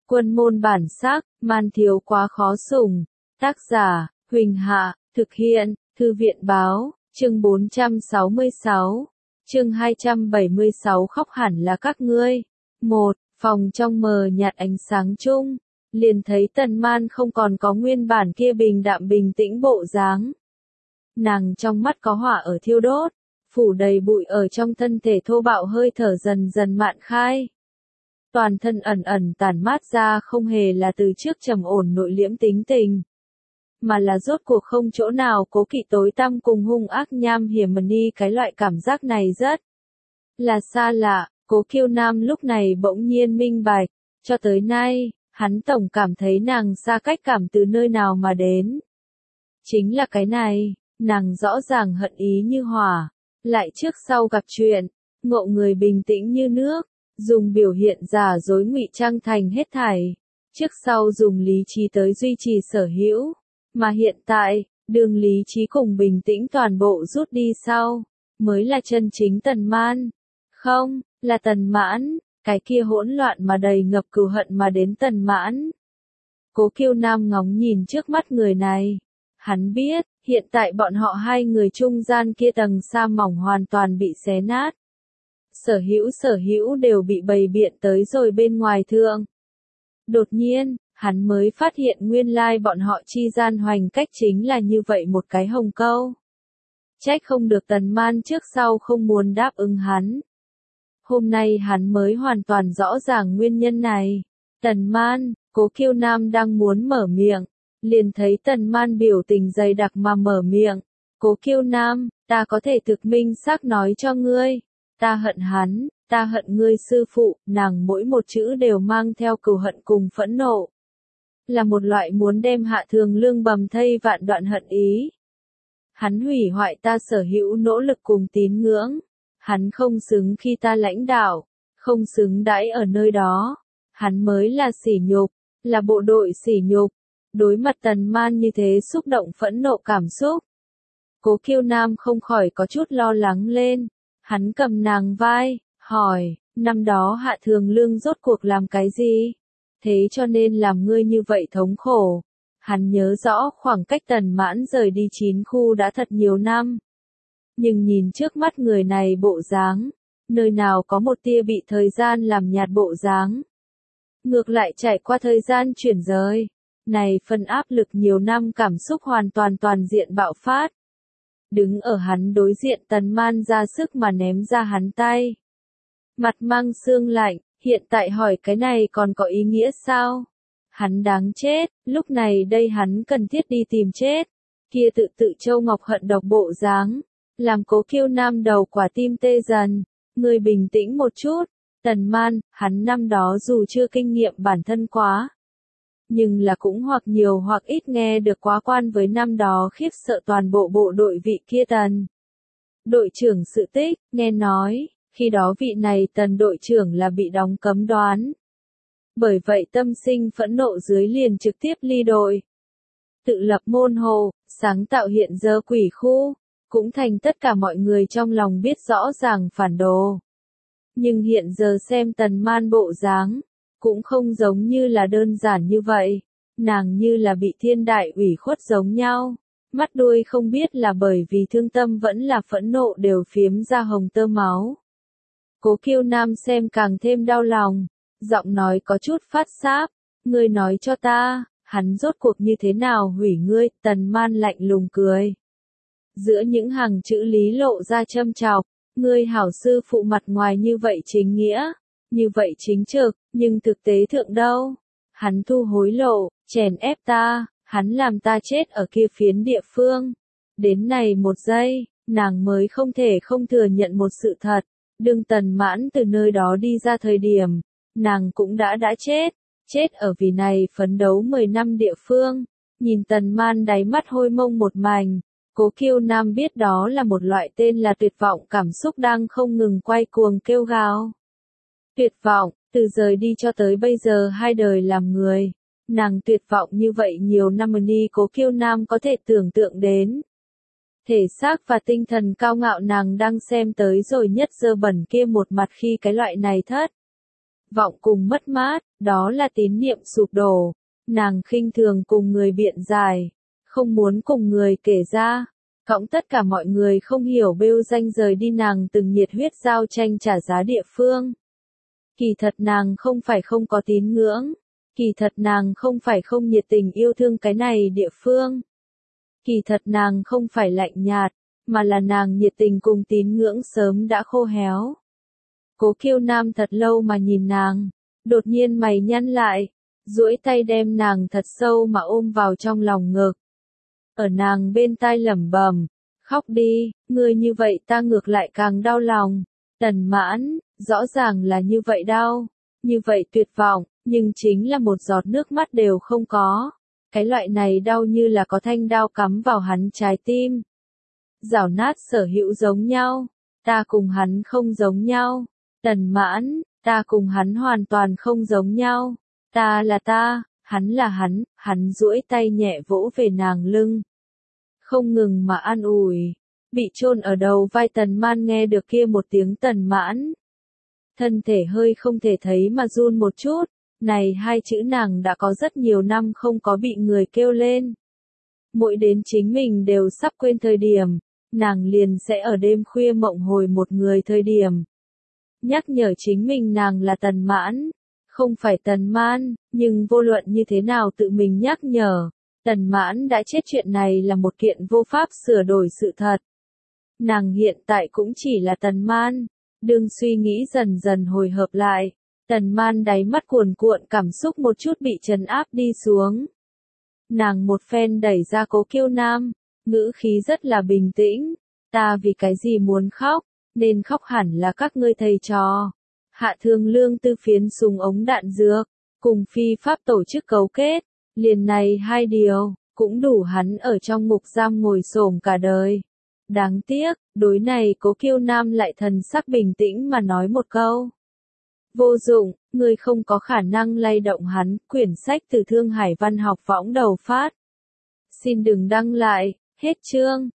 Quân môn bản sắc, man thiếu quá khó sủng. Tác giả, Huỳnh Hạ, thực hiện, Thư viện báo, chương 466, chương 276 khóc hẳn là các ngươi. Phòng trong mờ nhạt ánh sáng chung, liền thấy Tần Man không còn có nguyên bản kia bình đạm bình tĩnh bộ dáng. Nàng trong mắt có hỏa ở thiêu đốt, phủ đầy bụi ở trong thân thể thô bạo hơi thở dần dần mạn khai. Toàn thân ẩn ẩn tản mát ra không hề là từ trước trầm ổn nội liễm tính tình, mà là rốt cuộc không chỗ nào cố kỵ tối tăm cùng hung ác nham hiểm đi, cái loại cảm giác này rất là xa lạ. Cố Kiêu Nam lúc này bỗng nhiên minh bạch, cho tới nay, hắn tổng cảm thấy nàng xa cách cảm từ nơi nào mà đến. Chính là cái này, nàng rõ ràng hận ý như hỏa, lại trước sau gặp chuyện, ngộ người bình tĩnh như nước, dùng biểu hiện giả dối ngụy trang thành hết thảy, trước sau dùng lý trí tới duy trì sở hữu, mà hiện tại, đường lý trí cùng bình tĩnh toàn bộ rút đi sau, mới là chân chính Tần Man. Không, là Tần Mãn, cái kia hỗn loạn mà đầy ngập cừu hận mà đến Tần Mãn. Cố Kiêu Nam ngóng nhìn trước mắt người này. Hắn biết, hiện tại bọn họ hai người trung gian kia tầng sa mỏng hoàn toàn bị xé nát. Sở hữu đều bị bày biện tới rồi bên ngoài thượng. Đột nhiên, hắn mới phát hiện nguyên lai bọn họ chi gian hoành cách chính là như vậy một cái hồng câu. Trách không được Tần Man trước sau không muốn đáp ứng hắn. Hôm nay hắn mới hoàn toàn rõ ràng nguyên nhân này. Tần Man, Cố Kiêu Nam đang muốn mở miệng, liền thấy Tần Man biểu tình dày đặc mà mở miệng. Cố Kiêu Nam, ta có thể thực minh xác nói cho ngươi, ta hận hắn, ta hận ngươi sư phụ. Nàng mỗi một chữ đều mang theo cừu hận cùng phẫn nộ, là một loại muốn đem Hạ Thường Lương bầm thây vạn đoạn hận ý. Hắn hủy hoại ta sở hữu nỗ lực cùng tín ngưỡng. Hắn không xứng khi ta lãnh đạo, không xứng đãi ở nơi đó. Hắn mới là sỉ nhục, là bộ đội sỉ nhục. Đối mặt Tần Man như thế xúc động phẫn nộ cảm xúc, Cố Kiêu Nam không khỏi có chút lo lắng lên. Hắn cầm nàng vai, hỏi, năm đó Hạ Thường Lương rốt cuộc làm cái gì? Thế cho nên làm ngươi như vậy thống khổ. Hắn nhớ rõ khoảng cách Tần Mãn rời đi 9 khu đã thật nhiều năm. Nhưng nhìn trước mắt người này bộ dáng, nơi nào có một tia bị thời gian làm nhạt bộ dáng. Ngược lại trải qua thời gian chuyển rời, này phần áp lực nhiều năm cảm xúc hoàn toàn diện bạo phát. Đứng ở hắn đối diện Tần Man ra sức mà ném ra hắn tay. Mặt mang sương lạnh, hiện tại hỏi cái này còn có ý nghĩa sao? Hắn đáng chết, lúc này đây hắn cần thiết đi tìm chết. Kia tự Châu Ngọc hận độc bộ dáng, làm Cố Kiêu Nam đầu quả tim tê dần. Ngươi bình tĩnh một chút. Tần Man, hắn năm đó dù chưa kinh nghiệm bản thân quá, nhưng là cũng hoặc nhiều hoặc ít nghe được quá quan với năm đó khiếp sợ toàn bộ bộ đội vị kia Tần đội trưởng sự tích. Nghe nói, khi đó vị này Tần đội trưởng là bị đóng cấm đoán. Bởi vậy tâm sinh phẫn nộ dưới liền trực tiếp ly đội. Tự lập môn hồ, sáng tạo hiện giờ quỷ khu, cũng thành tất cả mọi người trong lòng biết rõ ràng phản đồ. Nhưng hiện giờ xem Tần Man bộ dáng, cũng không giống như là đơn giản như vậy. Nàng như là bị thiên đại ủy khuất giống nhau. Mắt đuôi không biết là bởi vì thương tâm vẫn là phẫn nộ đều phiếm ra hồng tơ máu. Cố Kiêu Nam xem càng thêm đau lòng. Giọng nói có chút phát sáp. Ngươi nói cho ta, hắn rốt cuộc như thế nào hủy ngươi? Tần Man lạnh lùng cười. Giữa những hàng chữ lý lộ ra châm chọc. Ngươi hảo sư phụ mặt ngoài như vậy chính nghĩa, như vậy chính trực, nhưng thực tế thượng đâu? Hắn thu hối lộ, chèn ép ta, hắn làm ta chết ở kia phiến địa phương. Đến này một giây, nàng mới không thể không thừa nhận một sự thật. Đương Tần Mãn từ nơi đó đi ra thời điểm, nàng cũng đã chết ở vì này phấn đấu 10 năm địa phương. Nhìn Tần Man đáy mắt hôi mông một mảnh. Cố Kiêu Nam biết đó là một loại tên là tuyệt vọng cảm xúc đang không ngừng quay cuồng kêu gào. Tuyệt vọng, từ rời đi cho tới bây giờ 2 đời làm người. Nàng tuyệt vọng như vậy nhiều năm đi Cố Kiêu Nam có thể tưởng tượng đến. Thể xác và tinh thần cao ngạo nàng đang xem tới rồi nhất dơ bẩn kia một mặt khi cái loại này thất vọng cùng mất mát, đó là tín niệm sụp đổ. Nàng khinh thường cùng người biện giải, không muốn cùng người kể ra. Cõng tất cả mọi người không hiểu bêu danh rời đi, nàng từng nhiệt huyết giao tranh trả giá địa phương. Kỳ thật nàng không phải không có tín ngưỡng. Kỳ thật nàng không phải không nhiệt tình yêu thương cái này địa phương. Kỳ thật nàng không phải lạnh nhạt, mà là nàng nhiệt tình cùng tín ngưỡng sớm đã khô héo. Cố Kiêu Nam thật lâu mà nhìn nàng, đột nhiên mày nhăn lại, duỗi tay đem nàng thật sâu mà ôm vào trong lòng ngực. Ở nàng bên tai lẩm bẩm, khóc đi, ngươi như vậy ta ngược lại càng đau lòng. Tần Mãn, rõ ràng là như vậy đau, như vậy tuyệt vọng, nhưng chính là một giọt nước mắt đều không có. Cái loại này đau như là có thanh đao cắm vào hắn trái tim. Rảo nát sở hữu giống nhau, ta cùng hắn không giống nhau. Tần Mãn, ta cùng hắn hoàn toàn không giống nhau. Ta là ta, hắn là hắn duỗi tay nhẹ vỗ về nàng lưng. Không ngừng mà an ủi. Bị chôn ở đầu vai Tần Man nghe được kia một tiếng Tần Mãn. Thân thể hơi không thể thấy mà run một chút. Này hai chữ nàng đã có rất nhiều năm không có bị người kêu lên. Mỗi đến chính mình đều sắp quên thời điểm, nàng liền sẽ ở đêm khuya mộng hồi một người thời điểm. Nhắc nhở chính mình nàng là Tần Mãn, không phải Tần Man, nhưng vô luận như thế nào tự mình nhắc nhở, Tần Mãn đã chết, chuyện này là một kiện vô pháp sửa đổi sự thật. Nàng hiện tại cũng chỉ là Tần Man, đương suy nghĩ dần dần hồi hợp lại, Tần Man đáy mắt cuồn cuộn cảm xúc một chút bị trấn áp đi xuống. Nàng một phen đẩy ra Cố Kiêu Nam, ngữ khí rất là bình tĩnh, ta vì cái gì muốn khóc, nên khóc hẳn là các ngươi thầy trò. Hạ Thương Lương tư phiến súng ống đạn dược, cùng phi pháp tổ chức cấu kết, liền này hai điều, cũng đủ hắn ở trong ngục giam ngồi xổm cả đời. Đáng tiếc, đối này Cố Kiêu Nam lại thần sắc bình tĩnh mà nói một câu. Vô dụng, ngươi không có khả năng lay động hắn. Quyển sách từ Thương Hải Văn học võng đầu phát. Xin đừng đăng lại, hết chương.